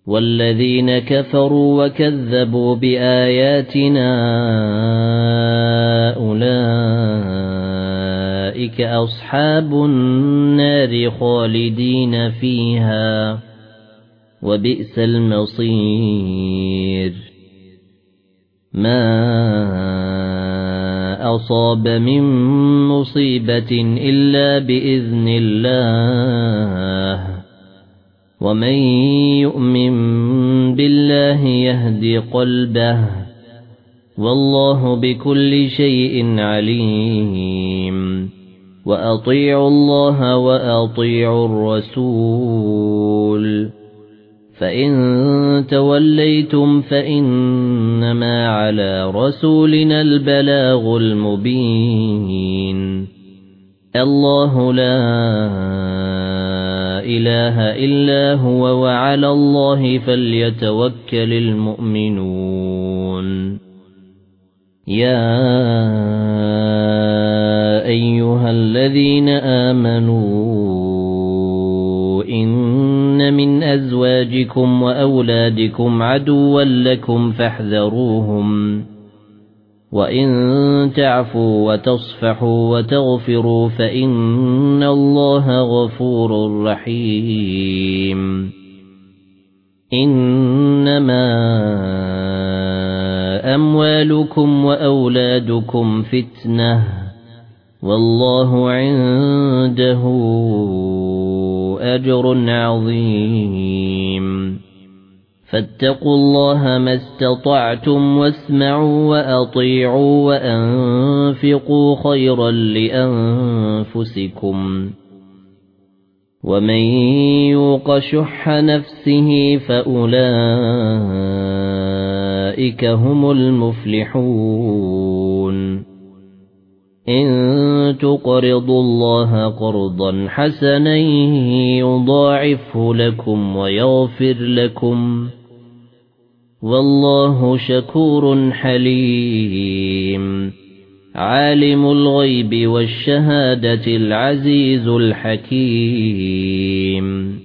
والذين كفروا وكذبوا بآياتنا أولئك أصحاب النار خالدين فيها وبئس المصير ما أصاب من مصيبة إلا بإذن الله ومن يؤمن بالله يهدي قلبه والله بكل شيء عليم وأطيعوا الله وأطيعوا الرسول فإن توليتم فإنما على رسولنا البلاغ المبين الله لا إله إلا هو وعلى الله فليتوكل المؤمنون يا أيها الذين آمنوا إن من أزواجكم وأولادكم عدوا لكم فاحذروهم وإن تعفوا وتصفحوا وتغفروا فإن الله غفور رحيم إنما أموالكم وأولادكم فتنة والله عنده أجر عظيم فاتقوا الله ما استطعتم واسمعوا وأطيعوا وأنفقوا خيرا لأنفسكم ومن يوق شح نفسه فأولئك هم المفلحون إن تقرضوا الله قرضا حسنا يضاعفه لكم ويغفر لكم والله شكور حليم عالم الغيب والشهادة العزيز الحكيم